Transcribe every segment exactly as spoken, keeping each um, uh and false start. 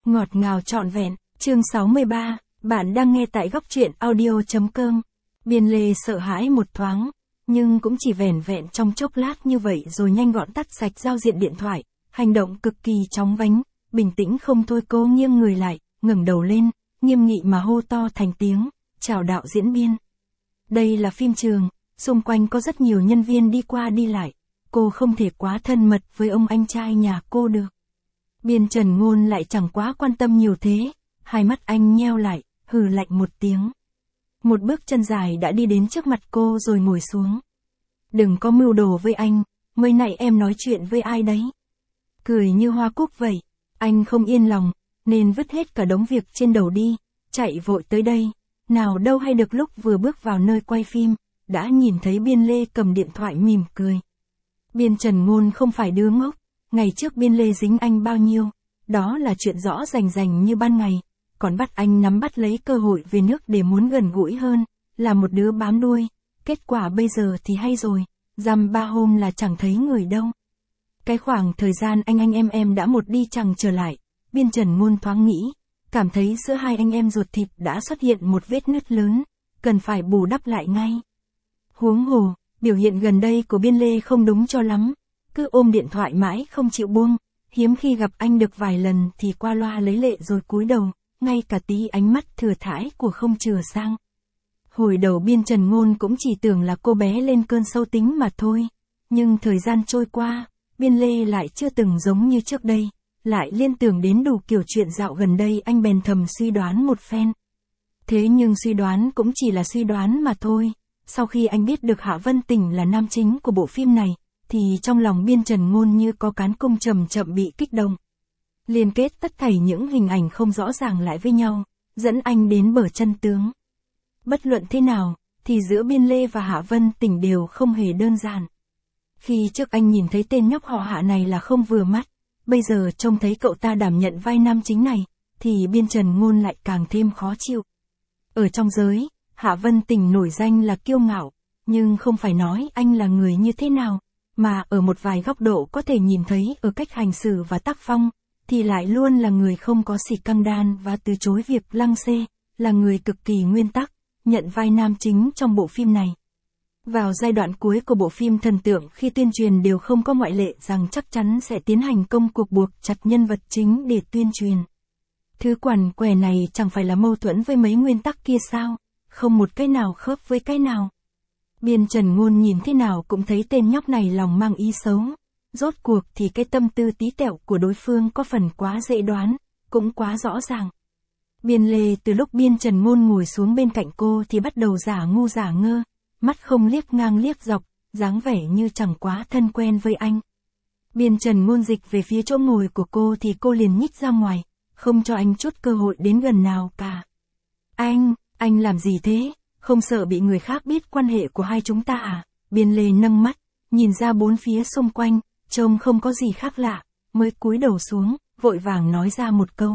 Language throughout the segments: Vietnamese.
Ngọt ngào trọn vẹn, chương sáu mươi ba, bạn đang nghe tại góc truyện audio.com. Biên Lê sợ hãi một thoáng, nhưng cũng chỉ vẻn vẹn trong chốc lát như vậy rồi nhanh gọn tắt sạch giao diện điện thoại, hành động cực kỳ chóng vánh, bình tĩnh không thôi. Cô nghiêng người lại, ngẩng đầu lên, nghiêm nghị mà hô to thành tiếng, chào đạo diễn Biên. Đây là phim trường, xung quanh có rất nhiều nhân viên đi qua đi lại, cô không thể quá thân mật với ông anh trai nhà cô được. Biên Trần Ngôn lại chẳng quá quan tâm nhiều thế, hai mắt anh nheo lại, hừ lạnh một tiếng. Một bước chân dài đã đi đến trước mặt cô rồi ngồi xuống. Đừng có mưu đồ với anh, mới nãy em nói chuyện với ai đấy? Cười như hoa cúc vậy, anh không yên lòng, nên vứt hết cả đống việc trên đầu đi, chạy vội tới đây. Nào đâu hay được lúc vừa bước vào nơi quay phim, đã nhìn thấy Biên Lê cầm điện thoại mỉm cười. Biên Trần Ngôn không phải đứa ngốc, ngày trước Biên Lê dính anh bao nhiêu, đó là chuyện rõ rành rành như ban ngày, còn bắt anh nắm bắt lấy cơ hội về nước để muốn gần gũi hơn, là một đứa bám đuôi, kết quả bây giờ thì hay rồi, dăm ba hôm là chẳng thấy người đâu. Cái khoảng thời gian anh anh em em đã một đi chẳng trở lại, Biên Trần Ngôn thoáng nghĩ, cảm thấy giữa hai anh em ruột thịt đã xuất hiện một vết nứt lớn, cần phải bù đắp lại ngay. Huống hồ, biểu hiện gần đây của Biên Lê không đúng cho lắm, cứ ôm điện thoại mãi không chịu buông, hiếm khi gặp anh được vài lần thì qua loa lấy lệ rồi cúi đầu, ngay cả tí ánh mắt thừa thãi của không chừa sang. Hồi đầu Biên Trần Ngôn cũng chỉ tưởng là cô bé lên cơn sâu tính mà thôi, nhưng thời gian trôi qua, Biên Lê lại chưa từng giống như trước đây, lại liên tưởng đến đủ kiểu chuyện dạo gần đây. Anh bèn thầm suy đoán một phen. Thế nhưng suy đoán cũng chỉ là suy đoán mà thôi, sau khi anh biết được Hạ Vân Tình là nam chính của bộ phim này, thì trong lòng Biên Trần Ngôn như có cán cung chậm chậm bị kích động. Liên kết tất thảy những hình ảnh không rõ ràng lại với nhau, dẫn anh đến bờ chân tướng. Bất luận thế nào, thì giữa Biên Lê và Hạ Vân Tình đều không hề đơn giản. Khi trước anh nhìn thấy tên nhóc họ Hạ này là không vừa mắt, bây giờ trông thấy cậu ta đảm nhận vai nam chính này, thì Biên Trần Ngôn lại càng thêm khó chịu. Ở trong giới, Hạ Vân Tình nổi danh là kiêu ngạo, nhưng không phải nói anh là người như thế nào, mà ở một vài góc độ có thể nhìn thấy ở cách hành xử và tác phong, thì lại luôn là người không có xì căng đan và từ chối việc lăng xê, là người cực kỳ nguyên tắc, nhận vai nam chính trong bộ phim này. Vào giai đoạn cuối của bộ phim thần tượng, khi tuyên truyền đều không có ngoại lệ rằng chắc chắn sẽ tiến hành công cuộc buộc chặt nhân vật chính để tuyên truyền. Thứ quằn quẻ này chẳng phải là mâu thuẫn với mấy nguyên tắc kia sao, không một cái nào khớp với cái nào. Biên Trần Ngôn nhìn thế nào cũng thấy tên nhóc này lòng mang ý xấu. Rốt cuộc thì cái tâm tư tí tẹo của đối phương có phần quá dễ đoán, cũng quá rõ ràng. Biên Lê từ lúc Biên Trần Ngôn ngồi xuống bên cạnh cô thì bắt đầu giả ngu giả ngơ, mắt không liếc ngang liếc dọc, dáng vẻ như chẳng quá thân quen với anh. Biên Trần Ngôn dịch về phía chỗ ngồi của cô thì cô liền nhích ra ngoài, không cho anh chút cơ hội đến gần nào cả. Anh, anh làm gì thế? Không sợ bị người khác biết quan hệ của hai chúng ta à? Biên Lê nâng mắt, nhìn ra bốn phía xung quanh, trông không có gì khác lạ, mới cúi đầu xuống, vội vàng nói ra một câu.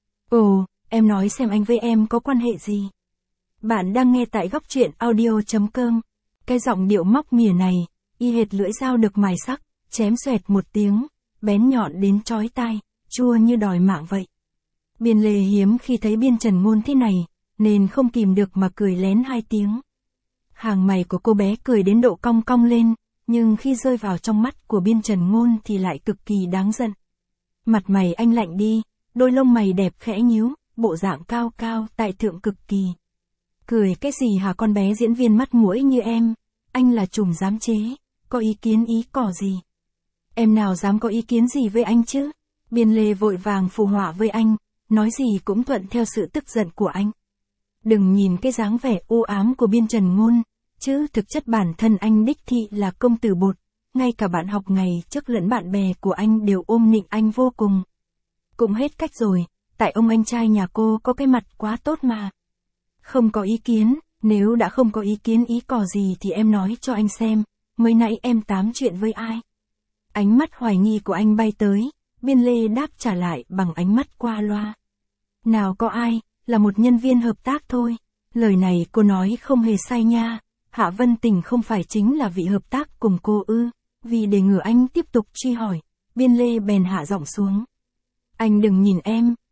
Ồ, em nói xem anh với em có quan hệ gì? Bạn đang nghe tại góc truyện audio.com. Cái giọng điệu móc mỉa này, y hệt lưỡi dao được mài sắc, chém xoẹt một tiếng, bén nhọn đến chói tai, chua như đòi mạng vậy. Biên Lê hiếm khi thấy Biên Trần Ngôn thế này, nên không kìm được mà cười lén hai tiếng. Hàng mày của cô bé cười đến độ cong cong lên, nhưng khi rơi vào trong mắt của Biên Trần Ngôn thì lại cực kỳ đáng giận. Mặt mày anh lạnh đi, đôi lông mày đẹp khẽ nhíu, bộ dạng cao cao tại thượng cực kỳ. Cười cái gì hả con bé diễn viên mắt mũi như em, anh là trùm giám chế, có ý kiến ý cỏ gì? Em nào dám có ý kiến gì với anh chứ? Biên Lê vội vàng phụ họa với anh, nói gì cũng thuận theo sự tức giận của anh. Đừng nhìn cái dáng vẻ u ám của Biên Trần Ngôn, chứ thực chất bản thân anh đích thị là công tử bột, ngay cả bạn học ngày trước lẫn bạn bè của anh đều ôm nịnh anh vô cùng. Cũng hết cách rồi, tại ông anh trai nhà cô có cái mặt quá tốt mà. Không có ý kiến, nếu đã không có ý kiến ý cỏ gì thì em nói cho anh xem, mới nãy em tám chuyện với ai? Ánh mắt hoài nghi của anh bay tới, Biên Lê đáp trả lại bằng ánh mắt qua loa. Nào có ai, là một nhân viên hợp tác thôi. Lời này cô nói không hề sai nha, Hạ Vân Tình không phải chính là vị hợp tác cùng cô ư? Vì để ngừa anh tiếp tục truy hỏi, Biên Lê bèn hạ giọng xuống. Anh đừng nhìn em,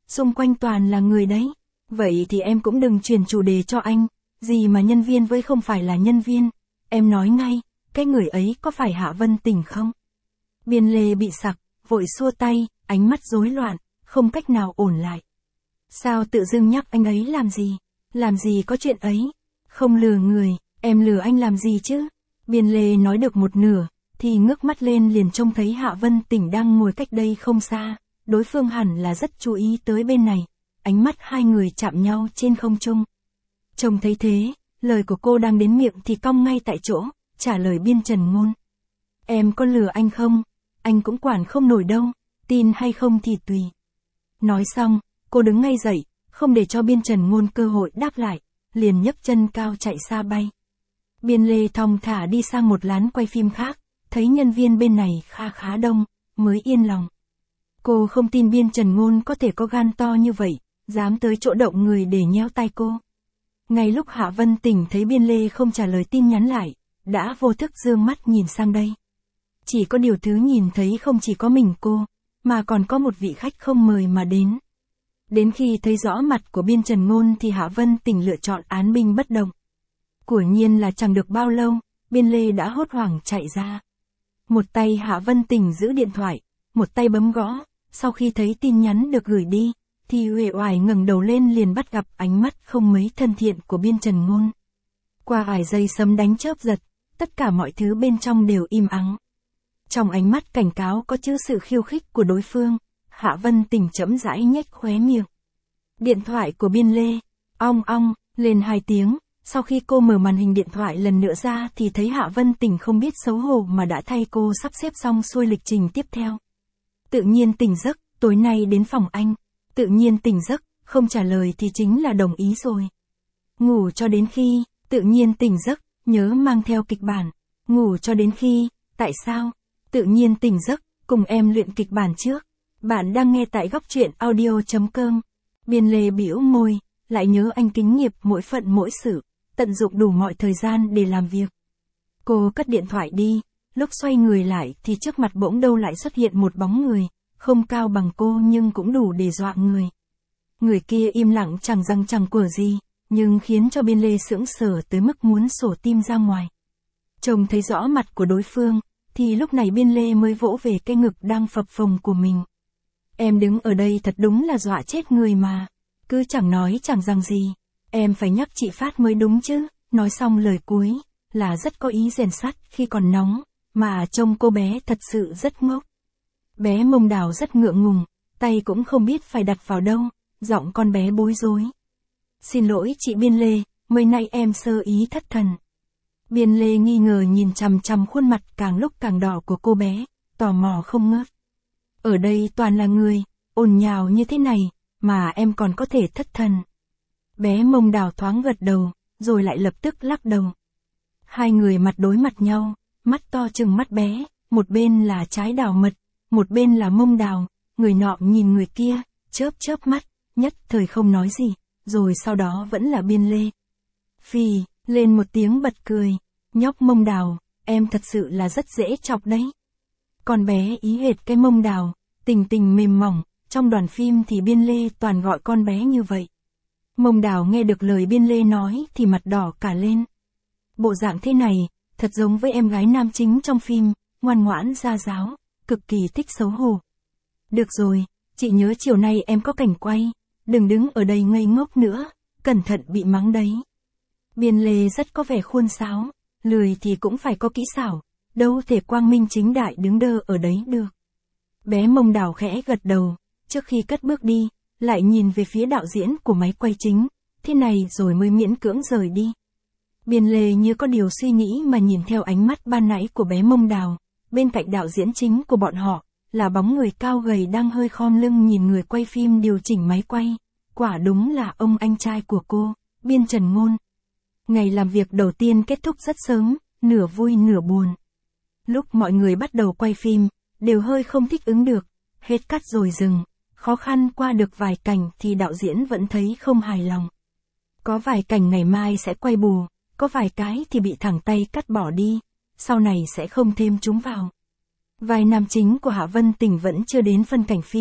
xung quanh toàn là người đấy. Vậy thì em cũng đừng chuyển chủ đề cho anh, gì mà nhân viên với không phải là nhân viên, em nói ngay, cái người ấy có phải Hạ Vân Tình không? Biên Lê bị sặc, vội xua tay, ánh mắt rối loạn, không cách nào ổn lại. Sao tự dưng nhắc anh ấy làm gì? Làm gì có chuyện ấy? Không lừa người, em lừa anh làm gì chứ? Biên Lê nói được một nửa, thì ngước mắt lên liền trông thấy Hạ Vân Tình đang ngồi cách đây không xa, đối phương hẳn là rất chú ý tới bên này, ánh mắt hai người chạm nhau trên không trung. Trông thấy thế, lời của cô đang đến miệng thì cong ngay tại chỗ, trả lời Biên Trần Ngôn. Em có lừa anh không? Anh cũng quản không nổi đâu, tin hay không thì tùy. Nói xong, cô đứng ngay dậy, không để cho Biên Trần Ngôn cơ hội đáp lại, liền nhấc chân cao chạy xa bay. Biên Lê thong thả đi sang một lán quay phim khác, thấy nhân viên bên này kha khá đông, mới yên lòng. Cô không tin Biên Trần Ngôn có thể có gan to như vậy, dám tới chỗ động người để nhéo tay cô. Ngay lúc Hạ Vân Tình thấy Biên Lê không trả lời tin nhắn lại, đã vô thức dương mắt nhìn sang đây. Chỉ có điều thứ nhìn thấy không chỉ có mình cô, mà còn có một vị khách không mời mà đến. Đến khi thấy rõ mặt của Biên Trần Ngôn thì Hạ Vân Tình lựa chọn án binh bất động. Quả nhiên là chẳng được bao lâu, Biên Lê đã hốt hoảng chạy ra. Một tay Hạ Vân Tình giữ điện thoại, một tay bấm gõ, sau khi thấy tin nhắn được gửi đi, thì uể oải ngẩng đầu lên liền bắt gặp ánh mắt không mấy thân thiện của Biên Trần Ngôn. Qua vài giây sấm đánh chớp giật, tất cả mọi thứ bên trong đều im ắng. Trong ánh mắt cảnh cáo có chứa sự khiêu khích của đối phương, Hạ Vân Tình chậm rãi nhếch khóe miệng. Điện thoại của Biên Lê, ong ong, lên hai tiếng, sau khi cô mở màn hình điện thoại lần nữa ra thì thấy Hạ Vân Tình không biết xấu hổ mà đã thay cô sắp xếp xong xuôi lịch trình tiếp theo. Tự nhiên tỉnh giấc, tối nay đến phòng anh. Tự nhiên tỉnh giấc, không trả lời thì chính là đồng ý rồi. Ngủ cho đến khi, tự nhiên tỉnh giấc, nhớ mang theo kịch bản. Ngủ cho đến khi, tại sao? Tự nhiên tỉnh giấc, cùng em luyện kịch bản trước. Bạn đang nghe tại góc truyện audio chấm com. Biên Lê bĩu môi, lại nhớ anh kính nghiệp mỗi phận mỗi sự, tận dụng đủ mọi thời gian để làm việc. Cô cất điện thoại đi, lúc xoay người lại thì trước mặt bỗng đâu lại xuất hiện một bóng người, không cao bằng cô nhưng cũng đủ để dọa người. Người kia im lặng chẳng răng chẳng quở gì, nhưng khiến cho Biên Lê sững sờ tới mức muốn sổ tim ra ngoài. Trông thấy rõ mặt của đối phương, thì lúc này Biên Lê mới vỗ về cái ngực đang phập phồng của mình. Em đứng ở đây thật đúng là dọa chết người mà, cứ chẳng nói chẳng rằng gì, em phải nhắc chị Phát mới đúng chứ. Nói xong lời cuối, là rất có ý rèn sắt khi còn nóng, mà trông cô bé thật sự rất ngốc. Bé Mông Đào rất ngượng ngùng, tay cũng không biết phải đặt vào đâu, giọng con bé bối rối. Xin lỗi chị Biên Lê, mới nay em sơ ý thất thần. Biên Lê nghi ngờ nhìn chằm chằm khuôn mặt càng lúc càng đỏ của cô bé, tò mò không ngớt. Ở đây toàn là người, ồn nhào như thế này, mà em còn có thể thất thần. Bé Mông Đào thoáng gật đầu, rồi lại lập tức lắc đầu. Hai người mặt đối mặt nhau, mắt to chừng mắt bé, một bên là Trái Đào Mật, một bên là Mông Đào, người nọ nhìn người kia, chớp chớp mắt, nhất thời không nói gì, rồi sau đó vẫn là Biên Lê. Phì, lên một tiếng bật cười, nhóc Mông Đào, em thật sự là rất dễ chọc đấy. Con bé ý hệt cái Mông Đào, tình tình mềm mỏng, trong đoàn phim thì Biên Lê toàn gọi con bé như vậy. Mông Đào nghe được lời Biên Lê nói thì mặt đỏ cả lên. Bộ dạng thế này, thật giống với em gái nam chính trong phim, ngoan ngoãn gia giáo, cực kỳ thích xấu hổ. Được rồi, chị nhớ chiều nay em có cảnh quay, đừng đứng ở đây ngây ngốc nữa, cẩn thận bị mắng đấy. Biên Lê rất có vẻ khuôn sáo, lười thì cũng phải có kỹ xảo, đâu thể quang minh chính đại đứng đơ ở đấy được. Bé Mông Đào khẽ gật đầu, trước khi cất bước đi, lại nhìn về phía đạo diễn của máy quay chính, thế này rồi mới miễn cưỡng rời đi. Biên Lê như có điều suy nghĩ mà nhìn theo ánh mắt ban nãy của bé Mông Đào, bên cạnh đạo diễn chính của bọn họ, là bóng người cao gầy đang hơi khom lưng nhìn người quay phim điều chỉnh máy quay, quả đúng là ông anh trai của cô, Biên Trần Ngôn. Ngày làm việc đầu tiên kết thúc rất sớm, nửa vui nửa buồn. Lúc mọi người bắt đầu quay phim, đều hơi không thích ứng được, hết cắt rồi dừng, khó khăn qua được vài cảnh thì đạo diễn vẫn thấy không hài lòng. Có vài cảnh ngày mai sẽ quay bù, có vài cái thì bị thẳng tay cắt bỏ đi, sau này sẽ không thêm chúng vào. Vai nam chính của Hạ Vân Tình vẫn chưa đến phân cảnh phim,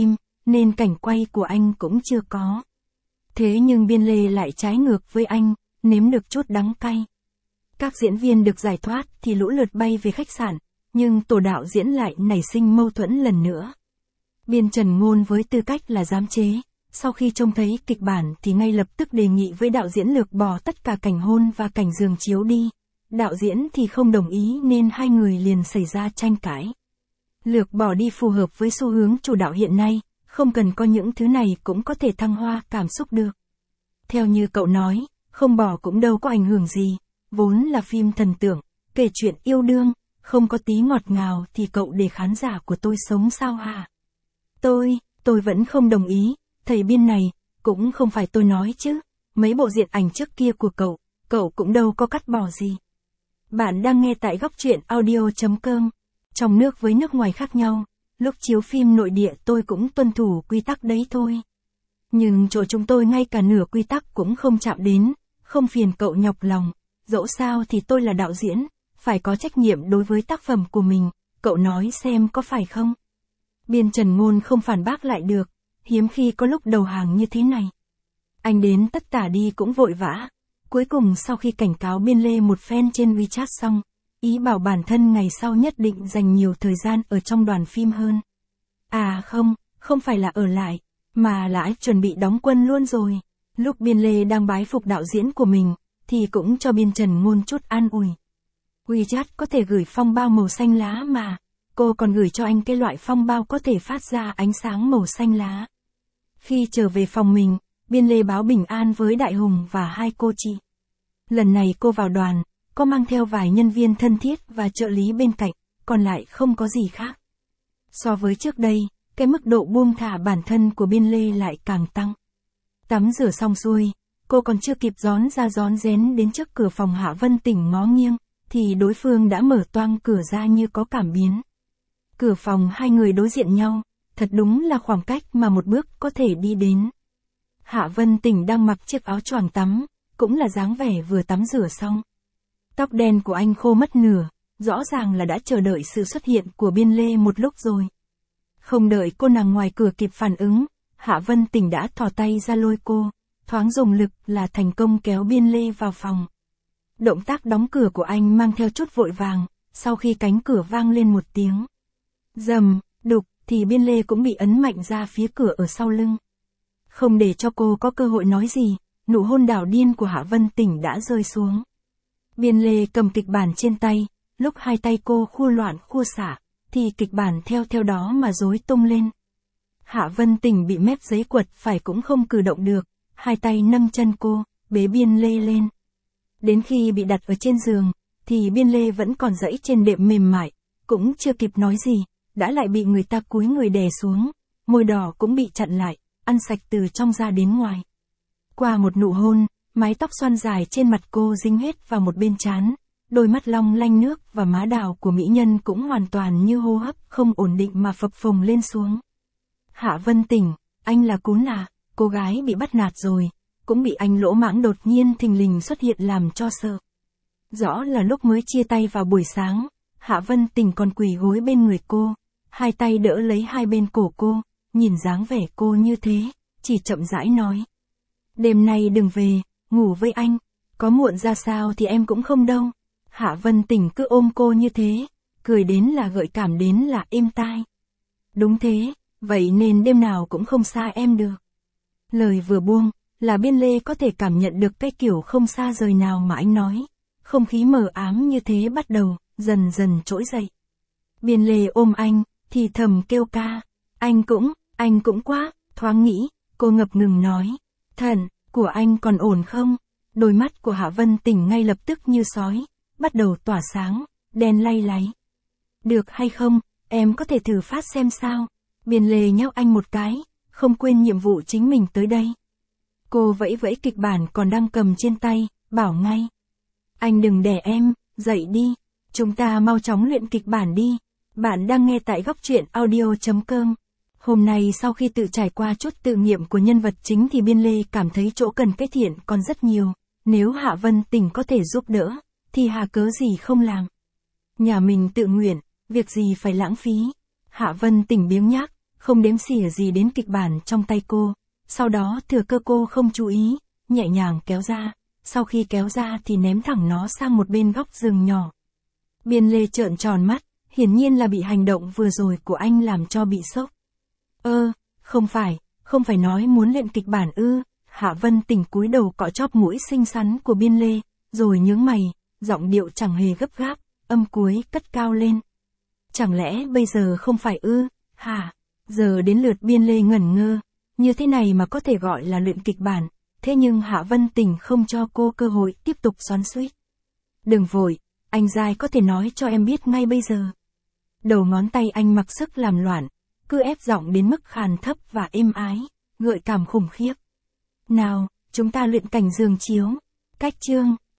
nên cảnh quay của anh cũng chưa có. Thế nhưng Biên Lê lại trái ngược với anh, nếm được chút đắng cay. Các diễn viên được giải thoát thì lũ lượt bay về khách sạn, nhưng tổ đạo diễn lại nảy sinh mâu thuẫn lần nữa. Biên Trần Ngôn với tư cách là giám chế, sau khi trông thấy kịch bản thì ngay lập tức đề nghị với đạo diễn lược bỏ tất cả cảnh hôn và cảnh giường chiếu đi. Đạo diễn thì không đồng ý nên hai người liền xảy ra tranh cãi. Lược bỏ đi phù hợp với xu hướng chủ đạo hiện nay, không cần có những thứ này cũng có thể thăng hoa cảm xúc được. Theo như cậu nói, không bỏ cũng đâu có ảnh hưởng gì, vốn là phim thần tượng, kể chuyện yêu đương, không có tí ngọt ngào thì cậu để khán giả của tôi sống sao hả? Tôi, tôi vẫn không đồng ý, thầy Biên này, cũng không phải tôi nói chứ, mấy bộ diện ảnh trước kia của cậu, cậu cũng đâu có cắt bỏ gì. Bạn đang nghe tại góc truyện audio chấm com. Trong nước với nước ngoài khác nhau, lúc chiếu phim nội địa tôi cũng tuân thủ quy tắc đấy thôi. Nhưng chỗ chúng tôi ngay cả nửa quy tắc cũng không chạm đến, không phiền cậu nhọc lòng, dẫu sao thì tôi là đạo diễn, phải có trách nhiệm đối với tác phẩm của mình, cậu nói xem có phải không? Biên Trần Ngôn không phản bác lại được, hiếm khi có lúc đầu hàng như thế này. Anh đến tất tả đi cũng vội vã, cuối cùng sau khi cảnh cáo Biên Lê một phen trên WeChat xong, ý bảo bản thân ngày sau nhất định dành nhiều thời gian ở trong đoàn phim hơn. À không, không phải là ở lại, mà là anh chuẩn bị đóng quân luôn rồi. Lúc Biên Lê đang bái phục đạo diễn của mình, thì cũng cho Biên Trần Ngôn chút an ủi. WeChat có thể gửi phong bao màu xanh lá mà, cô còn gửi cho anh cái loại phong bao có thể phát ra ánh sáng màu xanh lá. Khi trở về phòng mình, Biên Lê báo bình an với Đại Hùng và hai cô chị. Lần này cô vào đoàn, có mang theo vài nhân viên thân thiết và trợ lý bên cạnh, còn lại không có gì khác. So với trước đây, cái mức độ buông thả bản thân của Biên Lê lại càng tăng. Tắm rửa xong xuôi, cô còn chưa kịp rón ra rón rén đến trước cửa phòng Hạ Vân Tỉnh ngó nghiêng, thì đối phương đã mở toang cửa ra như có cảm biến. Cửa phòng hai người đối diện nhau, thật đúng là khoảng cách mà một bước có thể đi đến. Hạ Vân Tỉnh đang mặc chiếc áo choàng tắm, cũng là dáng vẻ vừa tắm rửa xong. Tóc đen của anh khô mất nửa, rõ ràng là đã chờ đợi sự xuất hiện của Biên Lê một lúc rồi. Không đợi cô nàng ngoài cửa kịp phản ứng, Hạ Vân Tỉnh đã thò tay ra lôi cô, thoáng dùng lực là thành công kéo Biên Lê vào phòng. Động tác đóng cửa của anh mang theo chút vội vàng, sau khi cánh cửa vang lên một tiếng rầm, đục, thì Biên Lê cũng bị ấn mạnh ra phía cửa ở sau lưng. Không để cho cô có cơ hội nói gì, nụ hôn đảo điên của Hạ Vân Tỉnh đã rơi xuống. Biên Lê cầm kịch bản trên tay, lúc hai tay cô khua loạn khua xả, thì kịch bản theo theo đó mà rối tung lên. Hạ Vân Tỉnh bị mép giấy quật phải cũng không cử động được, hai tay nâng chân cô, bế Biên Lê lên. Đến khi bị đặt ở trên giường, thì Biên Lê vẫn còn dẫy trên đệm mềm mại, cũng chưa kịp nói gì, đã lại bị người ta cúi người đè xuống, môi đỏ cũng bị chặn lại, ăn sạch từ trong ra đến ngoài. Qua một nụ hôn, mái tóc xoăn dài trên mặt cô dính hết vào một bên trán, đôi mắt long lanh nước và má đào của mỹ nhân cũng hoàn toàn như hô hấp không ổn định mà phập phồng lên xuống. Hạ Vân Tỉnh, anh là cún à, cô gái bị bắt nạt rồi, cũng bị anh lỗ mãng đột nhiên thình lình xuất hiện làm cho sợ. Rõ là lúc mới chia tay vào buổi sáng, Hạ Vân Tỉnh còn quỳ gối bên người cô, hai tay đỡ lấy hai bên cổ cô, nhìn dáng vẻ cô như thế, chỉ chậm rãi nói. Đêm nay đừng về, ngủ với anh, có muộn ra sao thì em cũng không đâu. Hạ Vân Tỉnh cứ ôm cô như thế, cười đến là gợi cảm đến là êm tai. Đúng thế, vậy nên đêm nào cũng không xa em được. Lời vừa buông, là Biên Lê có thể cảm nhận được cái kiểu không xa rời nào mà anh nói. Không khí mờ ám như thế bắt đầu, dần dần trỗi dậy. Biên Lê ôm anh, thì thầm kêu ca. Anh cũng, anh cũng quá, thoáng nghĩ, cô ngập ngừng nói. Thận, của anh còn ổn không? Đôi mắt của Hạ Vân Tỉnh ngay lập tức như sói, bắt đầu tỏa sáng, đen lay láy. Được hay không, em có thể thử phát xem sao? Biên Lê nhắc anh một cái, không quên nhiệm vụ chính mình tới đây. Cô vẫy vẫy kịch bản còn đang cầm trên tay, bảo ngay. Anh đừng đè em, dậy đi, chúng ta mau chóng luyện kịch bản đi. Bạn đang nghe tại góc truyện audio chấm com. Hôm nay sau khi tự trải qua chút tự nghiệm của nhân vật chính thì Biên Lê cảm thấy chỗ cần cải thiện còn rất nhiều. Nếu Hạ Vân Tỉnh có thể giúp đỡ, thì hà cớ gì không làm. Nhà mình tự nguyện, việc gì phải lãng phí. Hạ Vân Tỉnh biếng nhác, không đếm xỉa gì đến kịch bản trong tay cô, sau đó thừa cơ cô không chú ý, nhẹ nhàng kéo ra, sau khi kéo ra thì ném thẳng nó sang một bên góc giường nhỏ. Biên Lê trợn tròn mắt, hiển nhiên là bị hành động vừa rồi của anh làm cho bị sốc. Ơ, không phải, không phải nói muốn luyện kịch bản ư? Hạ Vân Tình cúi đầu cọ chóp mũi xinh xắn của Biên Lê, rồi nhướng mày, giọng điệu chẳng hề gấp gáp, âm cuối cất cao lên. Chẳng lẽ bây giờ không phải ư? Hả? Giờ đến lượt Biên Lê ngẩn ngơ, như thế này mà có thể gọi là luyện kịch bản, thế nhưng Hạ Vân Tình không cho cô cơ hội tiếp tục xoắn xuýt. Đừng vội, anh dai có thể nói cho em biết ngay bây giờ. Đầu ngón tay anh mặc sức làm loạn, cứ ép giọng đến mức khàn thấp và êm ái, gợi cảm khủng khiếp. Nào, chúng ta luyện cảnh giường chiếu. Cách chương